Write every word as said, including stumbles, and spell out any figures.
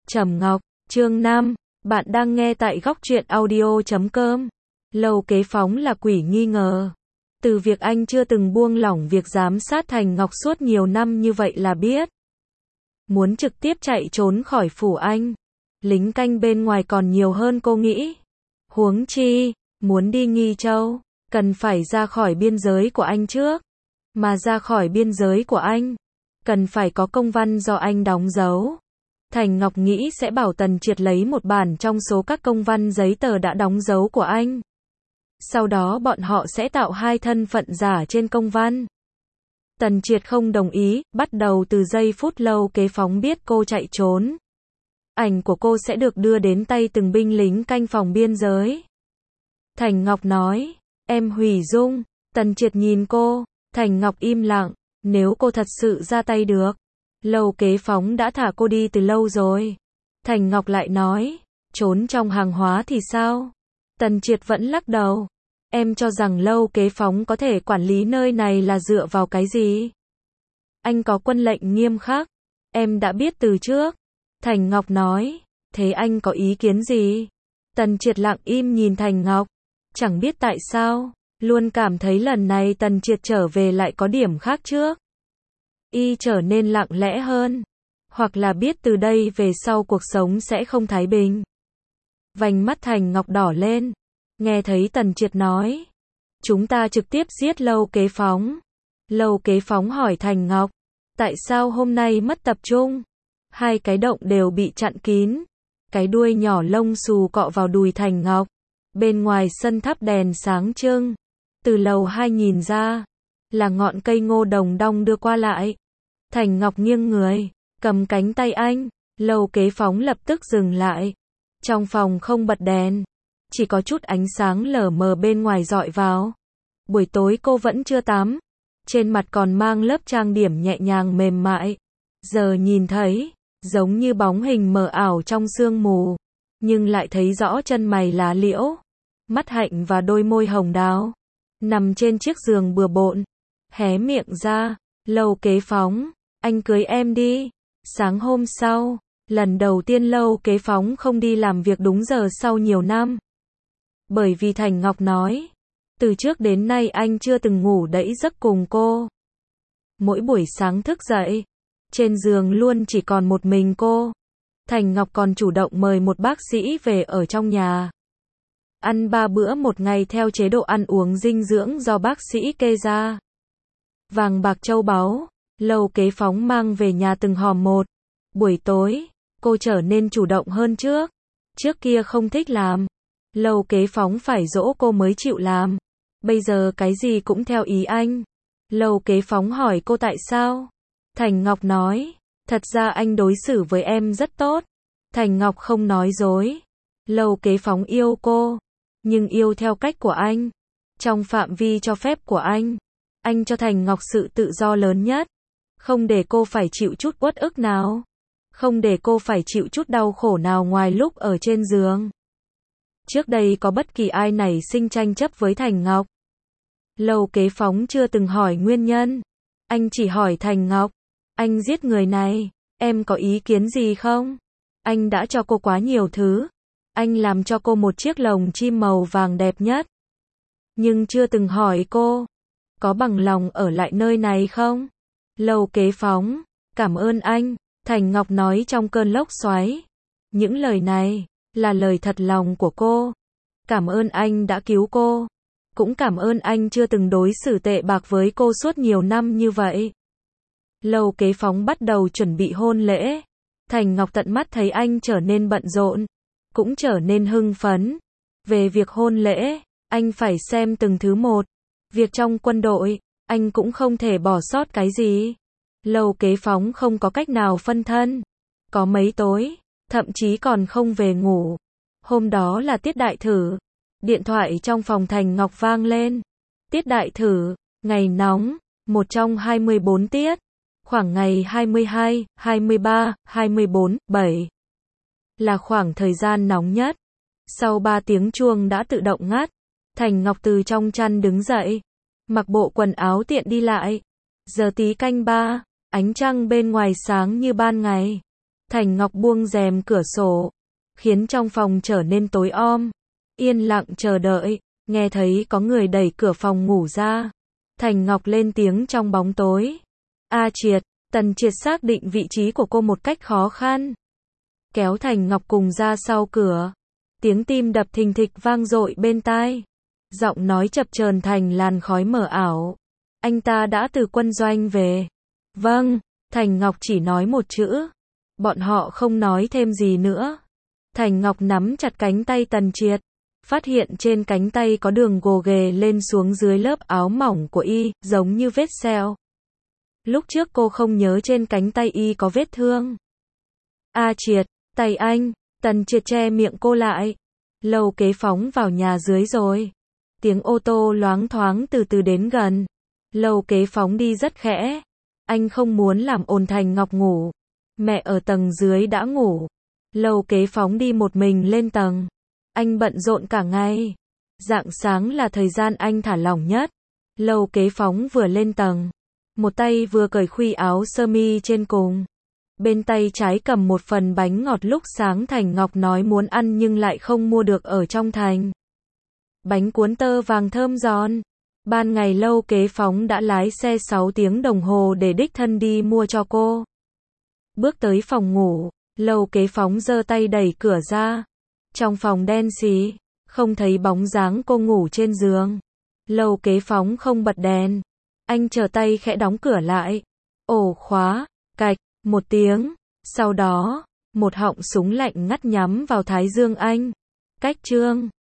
Trầm Ngọc, chương năm, bạn đang nghe tại góc truyện audio chấm com. Lầu Kế Phóng là quỷ nghi ngờ. Từ việc anh chưa từng buông lỏng việc giám sát Thành Ngọc suốt nhiều năm như vậy là biết. Muốn trực tiếp chạy trốn khỏi phủ anh. Lính canh bên ngoài còn nhiều hơn cô nghĩ. Huống chi, muốn đi Nghi Châu, cần phải ra khỏi biên giới của anh trước. Mà ra khỏi biên giới của anh, cần phải có công văn do anh đóng dấu. Thành Ngọc nghĩ sẽ bảo Tần Triệt lấy một bản trong số các công văn giấy tờ đã đóng dấu của anh. Sau đó bọn họ sẽ tạo hai thân phận giả trên công văn. Tần Triệt không đồng ý, bắt đầu từ giây phút Lầu Kế Phóng biết cô chạy trốn. Ảnh của cô sẽ được đưa đến tay từng binh lính canh phòng biên giới. Thành Ngọc nói, em hủy dung. Tần Triệt nhìn cô, Thành Ngọc im lặng, nếu cô thật sự ra tay được. Lầu Kế Phóng đã thả cô đi từ lâu rồi. Thành Ngọc lại nói, trốn trong hàng hóa thì sao? Tần Triệt vẫn lắc đầu. Em cho rằng Lầu Kế Phóng có thể quản lý nơi này là dựa vào cái gì? Anh có quân lệnh nghiêm khắc. Em đã biết từ trước. Thành Ngọc nói, thế anh có ý kiến gì? Tần Triệt lặng im nhìn Thành Ngọc. Chẳng biết tại sao, luôn cảm thấy lần này Tần Triệt trở về lại có điểm khác trước. Y trở nên lặng lẽ hơn. Hoặc là biết từ đây về sau cuộc sống sẽ không thái bình. Vành mắt Thành Ngọc đỏ lên. Nghe thấy Tần Triệt nói, chúng ta trực tiếp giết Lầu Kế Phóng. Lầu Kế Phóng hỏi Thành Ngọc, tại sao hôm nay mất tập trung? Hai cái động đều bị chặn kín. Cái đuôi nhỏ lông xù cọ vào đùi Thành Ngọc. Bên ngoài sân thắp đèn sáng trưng. Từ lầu hai nhìn ra, là ngọn cây ngô đồng đong đưa qua lại. Thành Ngọc nghiêng người, cầm cánh tay anh. Lầu Kế Phóng lập tức dừng lại. Trong phòng không bật đèn, chỉ có chút ánh sáng lờ mờ bên ngoài dọi vào. Buổi tối cô vẫn chưa tắm, trên mặt còn mang lớp trang điểm nhẹ nhàng mềm mại. Giờ nhìn thấy, giống như bóng hình mờ ảo trong sương mù, nhưng lại thấy rõ chân mày lá liễu, mắt hạnh và đôi môi hồng đào. Nằm trên chiếc giường bừa bộn, hé miệng ra, Lầu Kế Phóng, anh cưới em đi. Sáng hôm sau, lần đầu tiên Lầu Kế Phóng không đi làm việc đúng giờ sau nhiều năm. Bởi vì Thành Ngọc nói, từ trước đến nay anh chưa từng ngủ đẫy giấc cùng cô. Mỗi buổi sáng thức dậy, trên giường luôn chỉ còn một mình cô. Thành Ngọc còn chủ động mời một bác sĩ về ở trong nhà. Ăn ba bữa một ngày theo chế độ ăn uống dinh dưỡng do bác sĩ kê ra. Vàng bạc châu báu, Lầu Kế Phóng mang về nhà từng hòm một. Buổi tối, cô trở nên chủ động hơn trước. Trước kia không thích làm. Lầu Kế Phóng phải dỗ cô mới chịu làm. Bây giờ cái gì cũng theo ý anh. Lầu Kế Phóng hỏi cô tại sao? Thành Ngọc nói, thật ra anh đối xử với em rất tốt. Thành Ngọc không nói dối. Lầu Kế Phóng yêu cô, nhưng yêu theo cách của anh. Trong phạm vi cho phép của anh. Anh cho Thành Ngọc sự tự do lớn nhất. Không để cô phải chịu chút uất ức nào. Không để cô phải chịu chút đau khổ nào ngoài lúc ở trên giường. Trước đây có bất kỳ ai nảy sinh tranh chấp với Thành Ngọc. Lầu Kế Phóng chưa từng hỏi nguyên nhân. Anh chỉ hỏi Thành Ngọc, anh giết người này, em có ý kiến gì không? Anh đã cho cô quá nhiều thứ. Anh làm cho cô một chiếc lồng chim màu vàng đẹp nhất. Nhưng chưa từng hỏi cô, có bằng lòng ở lại nơi này không? Lầu Kế Phóng, cảm ơn anh, Thành Ngọc nói trong cơn lốc xoáy. Những lời này, là lời thật lòng của cô. Cảm ơn anh đã cứu cô. Cũng cảm ơn anh chưa từng đối xử tệ bạc với cô suốt nhiều năm như vậy. Lầu Kế Phóng bắt đầu chuẩn bị hôn lễ. Thành Ngọc tận mắt thấy anh trở nên bận rộn, cũng trở nên hưng phấn. Về việc hôn lễ, anh phải xem từng thứ một. Việc trong quân đội, anh cũng không thể bỏ sót cái gì. Lầu Kế Phóng không có cách nào phân thân. Có mấy tối, thậm chí còn không về ngủ. Hôm đó là tiết đại thử. Điện thoại trong phòng Thành Ngọc vang lên. Tiết đại thử, ngày nóng, một trong hai mươi bốn tiết. Khoảng ngày hai mươi hai, hai mươi ba, hai mươi bốn, bảy. Là khoảng thời gian nóng nhất. Sau ba tiếng chuông đã tự động ngắt. Thành Ngọc từ trong chăn đứng dậy. Mặc bộ quần áo tiện đi lại. Giờ tí canh ba, ánh trăng bên ngoài sáng như ban ngày. Thành Ngọc buông rèm cửa sổ, khiến trong phòng trở nên tối om. Yên lặng chờ đợi, nghe thấy có người đẩy cửa phòng ngủ ra. Thành Ngọc lên tiếng trong bóng tối. A Triệt, Tần Triệt xác định vị trí của cô một cách khó khăn. Kéo Thành Ngọc cùng ra sau cửa. Tiếng tim đập thình thịch vang dội bên tai. Giọng nói chập chờn thành làn khói mờ ảo. Anh ta đã từ quân doanh về. Vâng, Thành Ngọc chỉ nói một chữ. Bọn họ không nói thêm gì nữa. Thành Ngọc nắm chặt cánh tay Tần Triệt. Phát hiện trên cánh tay có đường gồ ghề lên xuống dưới lớp áo mỏng của y, giống như vết sẹo. Lúc trước cô không nhớ trên cánh tay y có vết thương. A Triệt, tay anh. Tần Triệt che miệng cô lại. Lầu kế phóng vào nhà dưới rồi. Tiếng ô tô loáng thoáng từ từ đến gần. Lầu kế phóng đi rất khẽ. Anh không muốn làm ồn Thành Ngọc ngủ. Mẹ ở tầng dưới đã ngủ. Lầu kế phóng đi một mình lên tầng. Anh bận rộn cả ngày. Rạng sáng là thời gian anh thả lỏng nhất. Lầu kế phóng vừa lên tầng. Một tay vừa cởi khuy áo sơ mi trên cùng. Bên tay trái cầm một phần bánh ngọt lúc sáng Thành Ngọc nói muốn ăn nhưng lại không mua được ở trong thành. Bánh cuốn tơ vàng thơm giòn. Ban ngày Lâu kế phóng đã lái xe sáu tiếng đồng hồ để đích thân đi mua cho cô. Bước tới phòng ngủ, Lâu kế phóng giơ tay đẩy cửa ra. Trong phòng đen xì, không thấy bóng dáng cô ngủ trên giường. Lâu kế phóng không bật đèn. Anh trở tay khẽ đóng cửa lại. Ổ khóa, cạch, một tiếng. Sau đó, một họng súng lạnh ngắt nhắm vào thái dương anh. Cách chương